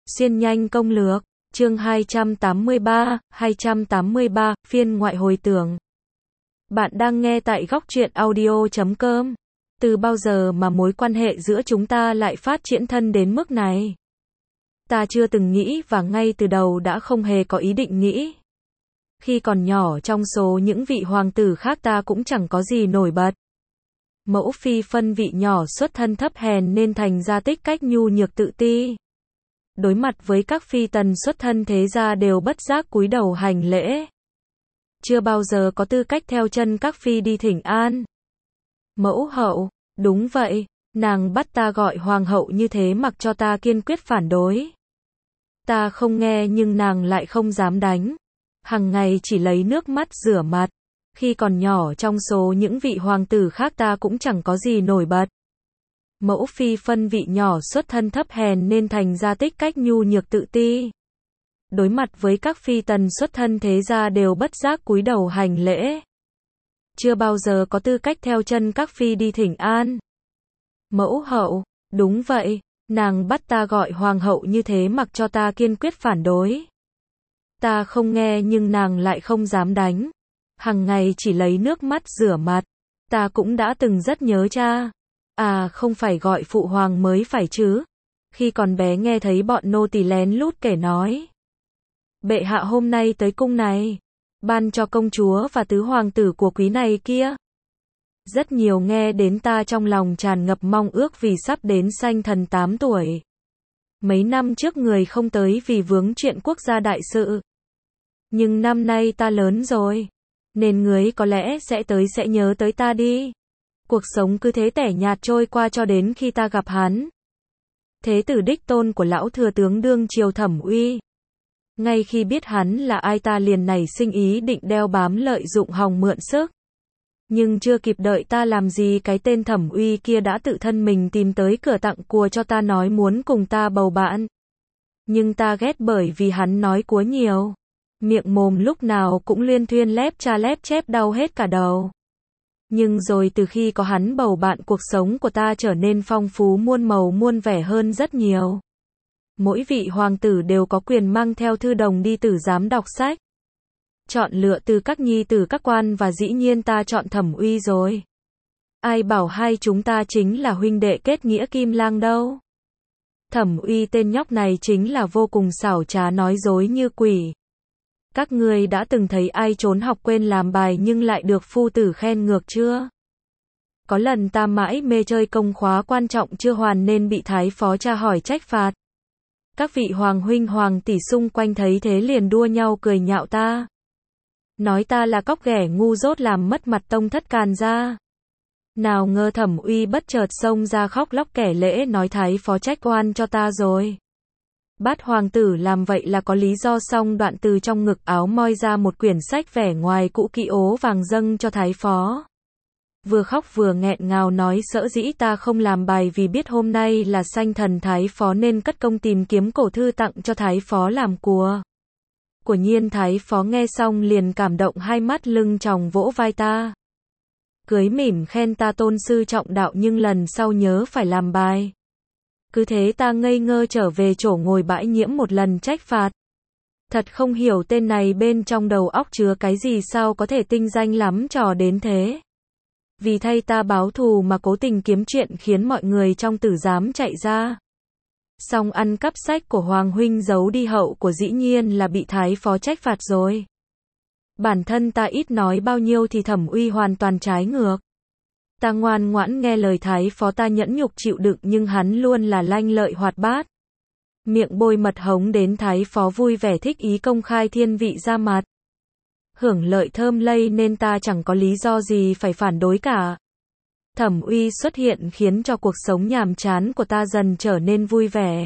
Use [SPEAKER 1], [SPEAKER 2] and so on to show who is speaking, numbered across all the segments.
[SPEAKER 1] Xuyên nhanh công lược, chương 283, phiên ngoại hồi tưởng. Bạn đang nghe tại góc truyện audio.com. Từ bao giờ mà mối quan hệ giữa chúng ta lại phát triển thân đến mức này? Ta chưa từng nghĩ và ngay từ đầu đã không hề có ý định nghĩ. Khi còn nhỏ trong số những vị hoàng tử khác ta cũng chẳng có gì nổi bật. Mẫu phi phân vị nhỏ xuất thân thấp hèn nên thành ra tích cách nhu nhược tự ti. Đối mặt với các phi tần xuất thân thế gia đều bất giác cúi đầu hành lễ. Chưa bao giờ có tư cách theo chân các phi đi thỉnh an. Mẫu hậu, đúng vậy, nàng bắt ta gọi hoàng hậu như thế mặc cho ta kiên quyết phản đối. Ta không nghe nhưng nàng lại không dám đánh. Hằng ngày chỉ lấy nước mắt rửa mặt. Khi còn nhỏ trong số những vị hoàng tử khác ta cũng chẳng có gì nổi bật. Mẫu phi phân vị nhỏ xuất thân thấp hèn nên thành ra tích cách nhu nhược tự ti. Đối mặt với các phi tần xuất thân thế gia đều bất giác cúi đầu hành lễ. Chưa bao giờ có tư cách theo chân các phi đi thỉnh an. Mẫu hậu, đúng vậy, nàng bắt ta gọi hoàng hậu như thế mặc cho ta kiên quyết phản đối. Ta không nghe nhưng nàng lại không dám đánh. Hằng ngày chỉ lấy nước mắt rửa mặt. Ta cũng đã từng rất nhớ cha. À không phải gọi phụ hoàng mới phải chứ. Khi còn bé nghe thấy bọn nô tỳ lén lút kể nói. Bệ hạ hôm nay tới cung này. Ban cho công chúa và tứ hoàng tử của quý này kia. Rất nhiều nghe đến ta trong lòng tràn ngập mong ước vì sắp đến sanh thần 8 tuổi. Mấy năm trước người không tới vì vướng chuyện quốc gia đại sự. Nhưng năm nay ta lớn rồi. Nên người có lẽ sẽ tới sẽ nhớ tới ta đi. Cuộc sống cứ thế tẻ nhạt trôi qua cho đến khi ta gặp hắn. Thế tử đích tôn của lão thừa tướng đương triều Thẩm Uy. Ngay khi biết hắn là ai ta liền nảy sinh ý định đeo bám lợi dụng hòng mượn sức. Nhưng chưa kịp đợi ta làm gì cái tên Thẩm Uy kia đã tự thân mình tìm tới cửa tặng cùa cho ta nói muốn cùng ta bầu bạn. Nhưng ta ghét bởi vì hắn nói cúa nhiều. Miệng mồm lúc nào cũng liên thuyên lép cha lép chép đau hết cả đầu. Nhưng rồi từ khi có hắn bầu bạn cuộc sống của ta trở nên phong phú muôn màu muôn vẻ hơn rất nhiều. Mỗi vị hoàng tử đều có quyền mang theo thư đồng đi tử giám đọc sách. Chọn lựa từ các nhi tử các quan và dĩ nhiên ta chọn Thẩm Uy rồi. Ai bảo hai chúng ta chính là huynh đệ kết nghĩa kim lang đâu. Thẩm Uy tên nhóc này chính là vô cùng xảo trá nói dối như quỷ. Các ngươi đã từng thấy ai trốn học quên làm bài nhưng lại được phu tử khen ngược chưa? Có lần ta mãi mê chơi công khóa quan trọng chưa hoàn nên bị thái phó tra hỏi trách phạt. Các vị hoàng huynh hoàng tỷ xung quanh thấy thế liền đua nhau cười nhạo ta. Nói ta là cóc ghẻ ngu dốt làm mất mặt tông thất Càn gia. Nào ngờ Thẩm Uy bất chợt xông ra khóc lóc kể lễ nói thái phó trách oan cho ta rồi. Bát hoàng tử làm vậy là có lý do xong đoạn từ trong ngực áo moi ra một quyển sách vẻ ngoài cũ kỹ ố vàng dâng cho thái phó. Vừa khóc vừa nghẹn ngào nói sở dĩ ta không làm bài vì biết hôm nay là sanh thần thái phó nên cất công tìm kiếm cổ thư tặng cho thái phó làm cùa. Quả nhiên thái phó nghe xong liền cảm động hai mắt lưng tròng vỗ vai ta. Cưới mỉm khen ta tôn sư trọng đạo nhưng lần sau nhớ phải làm bài. Cứ thế ta ngây ngơ trở về chỗ ngồi bãi nhiễm một lần trách phạt. Thật không hiểu tên này bên trong đầu óc chứa cái gì sao có thể tinh danh lắm trò đến thế. Vì thay ta báo thù mà cố tình kiếm chuyện khiến mọi người trong tử giám chạy ra. Xong ăn cắp sách của Hoàng huynh giấu đi hậu của dĩ nhiên là bị thái phó trách phạt rồi. Bản thân ta ít nói bao nhiêu thì Thẩm Uy hoàn toàn trái ngược. Ta ngoan ngoãn nghe lời thái phó ta nhẫn nhục chịu đựng nhưng hắn luôn là lanh lợi hoạt bát. Miệng bôi mật hống đến thái phó vui vẻ thích ý công khai thiên vị ra mặt. Hưởng lợi thơm lây nên ta chẳng có lý do gì phải phản đối cả. Thẩm Uy xuất hiện khiến cho cuộc sống nhàm chán của ta dần trở nên vui vẻ.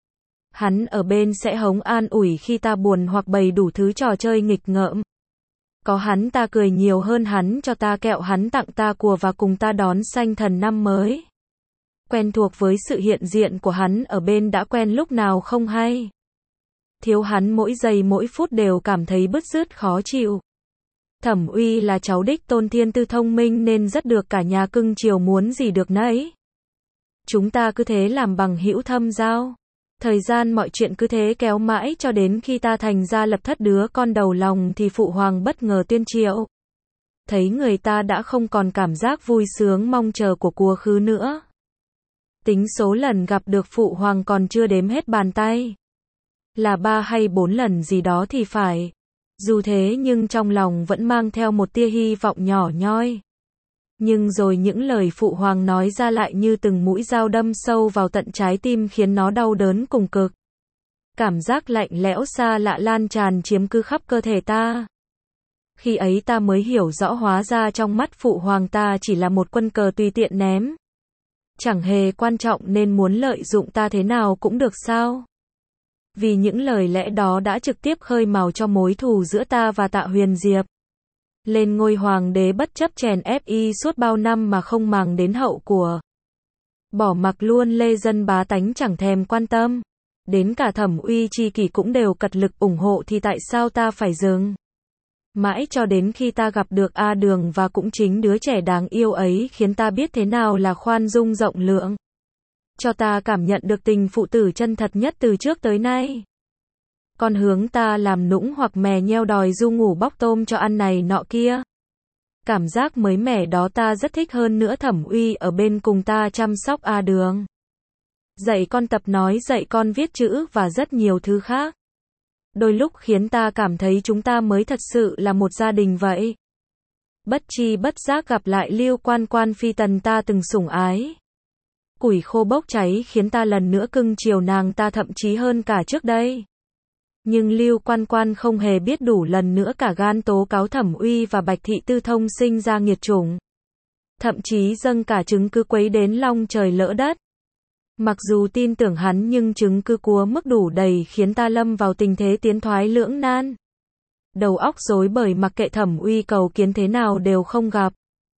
[SPEAKER 1] Hắn ở bên sẽ hống an ủi khi ta buồn hoặc bày đủ thứ trò chơi nghịch ngợm. Có hắn ta cười nhiều hơn hắn cho ta kẹo hắn tặng ta cùa và cùng ta đón sanh thần năm mới. Quen thuộc với sự hiện diện của hắn ở bên đã quen lúc nào không hay. Thiếu hắn mỗi giây mỗi phút đều cảm thấy bứt rứt khó chịu. Thẩm Uy là cháu đích tôn thiên tư thông minh nên rất được cả nhà cưng chiều muốn gì được nấy. Chúng ta cứ thế làm bằng hữu thâm giao. Thời gian mọi chuyện cứ thế kéo mãi cho đến khi ta thành ra lập thất đứa con đầu lòng thì phụ hoàng bất ngờ tuyên triệu. Thấy người ta đã không còn cảm giác vui sướng mong chờ của quá khứ nữa. Tính số lần gặp được phụ hoàng còn chưa đếm hết bàn tay. Là 3 hay 4 lần gì đó thì phải. Dù thế nhưng trong lòng vẫn mang theo một tia hy vọng nhỏ nhoi. Nhưng rồi những lời phụ hoàng nói ra lại như từng mũi dao đâm sâu vào tận trái tim khiến nó đau đớn cùng cực. Cảm giác lạnh lẽo xa lạ lan tràn chiếm cứ khắp cơ thể ta. Khi ấy ta mới hiểu rõ hóa ra trong mắt phụ hoàng ta chỉ là một quân cờ tùy tiện ném. Chẳng hề quan trọng nên muốn lợi dụng ta thế nào cũng được sao. Vì những lời lẽ đó đã trực tiếp khơi mào cho mối thù giữa ta và Tạ Huyền Diệp. Lên ngôi hoàng đế bất chấp chèn ép y suốt bao năm mà không màng đến hậu của. Bỏ mặc luôn lê dân bá tánh chẳng thèm quan tâm. Đến cả Thẩm Uy tri kỷ cũng đều cật lực ủng hộ thì tại sao ta phải dừng? Mãi cho đến khi ta gặp được A Đường và cũng chính đứa trẻ đáng yêu ấy khiến ta biết thế nào là khoan dung rộng lượng. Cho ta cảm nhận được tình phụ tử chân thật nhất từ trước tới nay. Còn hướng ta làm nũng hoặc mè nheo đòi du ngủ bóc tôm cho ăn này nọ kia. Cảm giác mới mẻ đó ta rất thích hơn nữa. Thẩm Uy ở bên cùng ta chăm sóc A Đường. Dạy con tập nói, dạy con viết chữ và rất nhiều thứ khác. Đôi lúc khiến ta cảm thấy chúng ta mới thật sự là một gia đình vậy. Bất chi bất giác gặp lại Lưu Quan Quan phi tần ta từng sủng ái. Củi khô bốc cháy khiến ta lần nữa cưng chiều nàng ta thậm chí hơn cả trước đây. Nhưng Lưu Quan Quan không hề biết đủ lần nữa cả gan tố cáo Thẩm Uy và Bạch Thị Tư Thông sinh ra nghiệt chủng. Thậm chí dâng cả chứng cứ quấy đến long trời lỡ đất. Mặc dù tin tưởng hắn nhưng chứng cứ quá mức đủ đầy khiến ta lâm vào tình thế tiến thoái lưỡng nan. Đầu óc rối bời mặc kệ Thẩm Uy cầu kiến thế nào đều không gặp.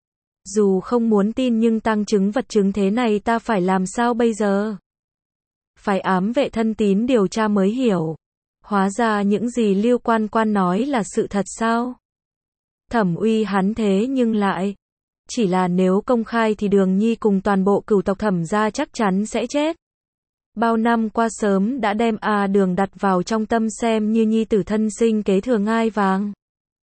[SPEAKER 1] Dù không muốn tin nhưng tăng chứng vật chứng thế này ta phải làm sao bây giờ? Phải ám vệ thân tín điều tra mới hiểu. Hóa ra những gì Lưu Quan Quan nói là sự thật sao? Thẩm Uy hắn thế nhưng lại. Chỉ là nếu công khai thì Đường Nhi cùng toàn bộ cửu tộc Thẩm gia chắc chắn sẽ chết. Bao năm qua sớm đã đem A Đường đặt vào trong tâm xem như nhi tử thân sinh kế thừa ngai vàng.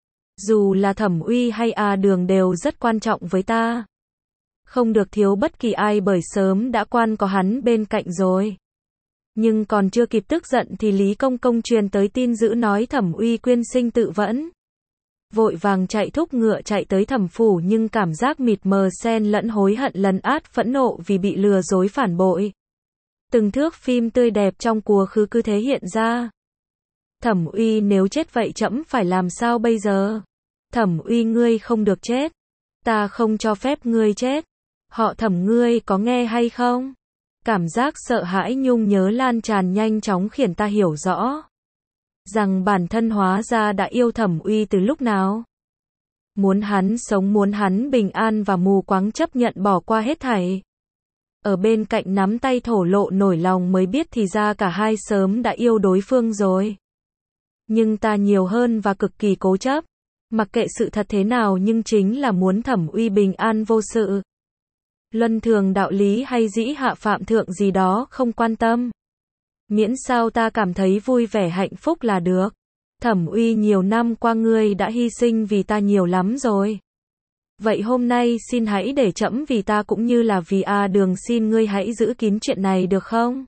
[SPEAKER 1] Dù là Thẩm Uy hay A Đường đều rất quan trọng với ta. Không được thiếu bất kỳ ai bởi sớm đã quan có hắn bên cạnh rồi. Nhưng còn chưa kịp tức giận thì Lý Công Công truyền tới tin dữ nói Thẩm Uy quyên sinh tự vẫn. Vội vàng chạy thúc ngựa chạy tới Thẩm phủ nhưng cảm giác mịt mờ xen lẫn hối hận lấn át phẫn nộ vì bị lừa dối phản bội. Từng thước phim tươi đẹp trong quá khứ cứ thế hiện ra. Thẩm Uy nếu chết vậy trẫm phải làm sao bây giờ? Thẩm Uy ngươi không được chết. Ta không cho phép ngươi chết. Họ Thẩm ngươi có nghe hay không? Cảm giác sợ hãi nhung nhớ lan tràn nhanh chóng khiến ta hiểu rõ. Rằng bản thân hóa ra đã yêu Thẩm Uy từ lúc nào. Muốn hắn sống, muốn hắn bình an và mù quáng chấp nhận bỏ qua hết thảy. Ở bên cạnh nắm tay thổ lộ nổi lòng mới biết thì ra cả hai sớm đã yêu đối phương rồi. Nhưng ta nhiều hơn và cực kỳ cố chấp. Mặc kệ sự thật thế nào nhưng chính là muốn Thẩm Uy bình an vô sự. Luân thường đạo lý hay dĩ hạ phạm thượng gì đó không quan tâm. Miễn sao ta cảm thấy vui vẻ hạnh phúc là được. Thẩm Uy nhiều năm qua ngươi đã hy sinh vì ta nhiều lắm rồi. Vậy hôm nay xin hãy để trẫm vì ta cũng như là vì A Đường xin ngươi hãy giữ kín chuyện này được không?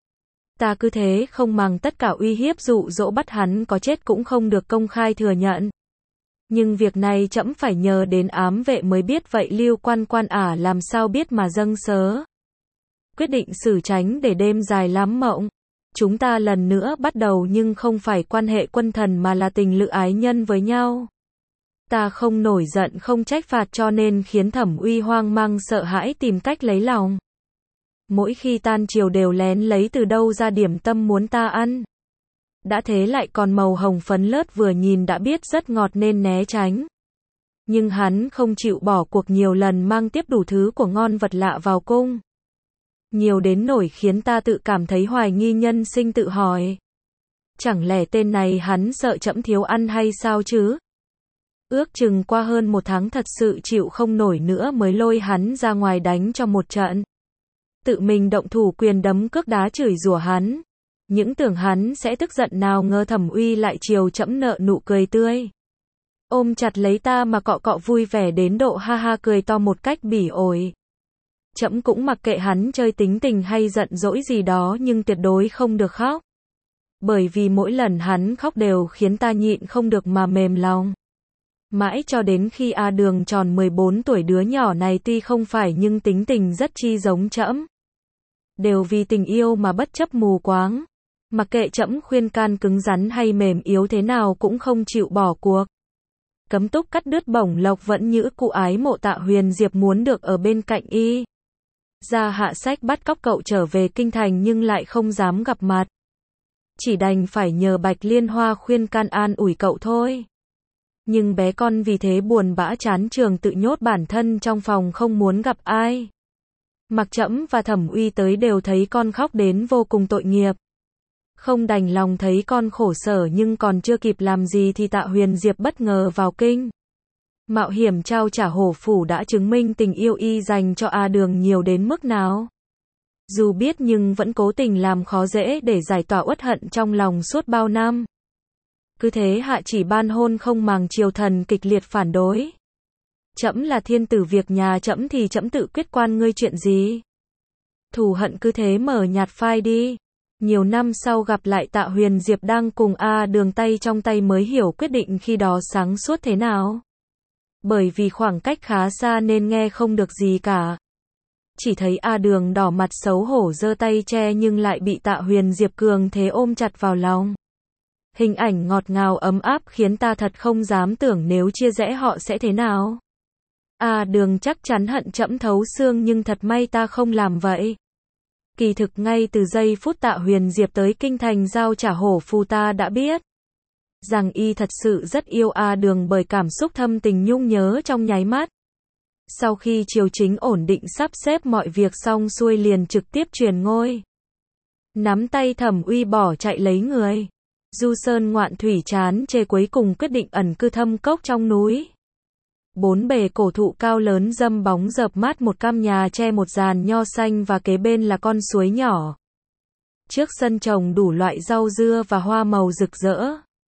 [SPEAKER 1] Ta cứ thế không màng tất cả uy hiếp dụ dỗ bắt hắn có chết cũng không được công khai thừa nhận. Nhưng việc này trẫm phải nhờ đến ám vệ mới biết vậy Lưu Quan Quan làm sao biết mà dâng sớ. Quyết định xử tránh để đêm dài lắm mộng. Chúng ta lần nữa bắt đầu nhưng không phải quan hệ quân thần mà là tình lữ ái nhân với nhau. Ta không nổi giận không trách phạt cho nên khiến Thẩm Uy hoang mang sợ hãi tìm cách lấy lòng. Mỗi khi tan chiều đều lén lấy từ đâu ra điểm tâm muốn ta ăn. Đã thế lại còn màu hồng phấn lớt vừa nhìn đã biết rất ngọt nên né tránh. Nhưng hắn không chịu bỏ cuộc nhiều lần mang tiếp đủ thứ của ngon vật lạ vào cung. Nhiều đến nỗi khiến ta tự cảm thấy hoài nghi nhân sinh tự hỏi. Chẳng lẽ tên này hắn sợ trẫm thiếu ăn hay sao chứ? Ước chừng qua hơn 1 tháng thật sự chịu không nổi nữa mới lôi hắn ra ngoài đánh cho một trận. Tự mình động thủ quyền đấm cước đá chửi rủa hắn. Những tưởng hắn sẽ tức giận, nào ngờ Thẩm Uy lại chiều trẫm nở nụ cười tươi. Ôm chặt lấy ta mà cọ cọ vui vẻ đến độ ha ha cười to một cách bỉ ổi. Trẫm cũng mặc kệ hắn chơi tính tình hay giận dỗi gì đó, nhưng tuyệt đối không được khóc. Bởi vì mỗi lần hắn khóc đều khiến ta nhịn không được mà mềm lòng. Mãi cho đến khi A Đường tròn 14 tuổi, đứa nhỏ này tuy không phải nhưng tính tình rất chi giống trẫm. Đều vì tình yêu mà bất chấp mù quáng. Mặc kệ trẫm khuyên can cứng rắn hay mềm yếu thế nào cũng không chịu bỏ cuộc. Cấm túc cắt đứt bổng lộc vẫn nhữ cụ ái mộ Tạ Huyền Diệp muốn được ở bên cạnh y. Ra hạ sách bắt cóc cậu trở về kinh thành nhưng lại không dám gặp mặt. Chỉ đành phải nhờ Bạch Liên Hoa khuyên can an ủi cậu thôi. Nhưng bé con vì thế buồn bã chán trường, tự nhốt bản thân trong phòng không muốn gặp ai. Mặc Trẫm và Thẩm Uy tới đều thấy con khóc đến vô cùng tội nghiệp. Không đành lòng thấy con khổ sở, nhưng còn chưa kịp làm gì thì Tạ Huyền Diệp bất ngờ vào kinh. Mạo hiểm trao trả hổ phủ đã chứng minh tình yêu y dành cho A Đường nhiều đến mức nào. Dù biết nhưng vẫn cố tình làm khó dễ để giải tỏa uất hận trong lòng suốt bao năm. Cứ thế hạ chỉ ban hôn không màng triều thần kịch liệt phản đối. Trẫm là thiên tử, việc nhà trẫm thì trẫm tự quyết, quan ngươi chuyện gì. Thù hận cứ thế mờ nhạt phai đi. Nhiều năm sau gặp lại Tạ Huyền Diệp đang cùng A Đường tay trong tay mới hiểu quyết định khi đó sáng suốt thế nào. Bởi vì khoảng cách khá xa nên nghe không được gì cả. Chỉ thấy A Đường đỏ mặt xấu hổ giơ tay che nhưng lại bị Tạ Huyền Diệp cường thế ôm chặt vào lòng. Hình ảnh ngọt ngào ấm áp khiến ta thật không dám tưởng nếu chia rẽ họ sẽ thế nào. A Đường chắc chắn hận trẫm thấu xương, nhưng thật may ta không làm vậy. Kỳ thực ngay từ giây phút Tạ Huyền Diệp tới kinh thành giao trả hổ phù, ta đã biết rằng y thật sự rất yêu A Đường, bởi cảm xúc thâm tình nhung nhớ trong nháy mắt. Sau khi triều chính ổn định sắp xếp mọi việc xong xuôi liền trực tiếp truyền ngôi. Nắm tay Thẩm Uy bỏ chạy lấy người. Du sơn ngoạn thủy chán chê, cuối cùng quyết định ẩn cư thâm cốc trong núi. 4 bề cổ thụ cao lớn dâm bóng rợp mát, một căn nhà tre, một giàn nho xanh và kế bên là con suối nhỏ. Trước sân trồng đủ loại rau dưa và hoa màu rực rỡ.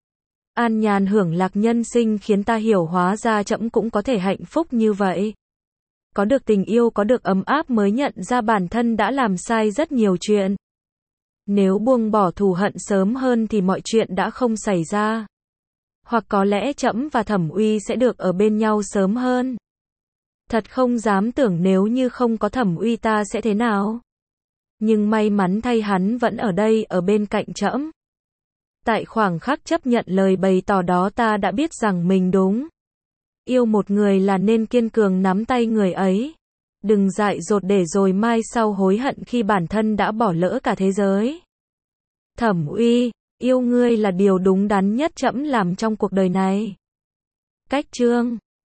[SPEAKER 1] An nhàn hưởng lạc nhân sinh khiến ta hiểu hóa ra trẫm cũng có thể hạnh phúc như vậy. Có được tình yêu, có được ấm áp mới nhận ra bản thân đã làm sai rất nhiều chuyện. Nếu buông bỏ thù hận sớm hơn thì mọi chuyện đã không xảy ra. Hoặc có lẽ trẫm và Thẩm Uy sẽ được ở bên nhau sớm hơn. Thật không dám tưởng nếu như không có Thẩm Uy ta sẽ thế nào. Nhưng may mắn thay hắn vẫn ở đây, ở bên cạnh trẫm. Tại khoảng khắc chấp nhận lời bày tỏ đó, ta đã biết rằng mình đúng. Yêu một người là nên kiên cường nắm tay người ấy. Đừng dại dột để rồi mai sau hối hận khi bản thân đã bỏ lỡ cả thế giới. Thẩm Uy, yêu ngươi là điều đúng đắn nhất trẫm làm trong cuộc đời này. Cách chương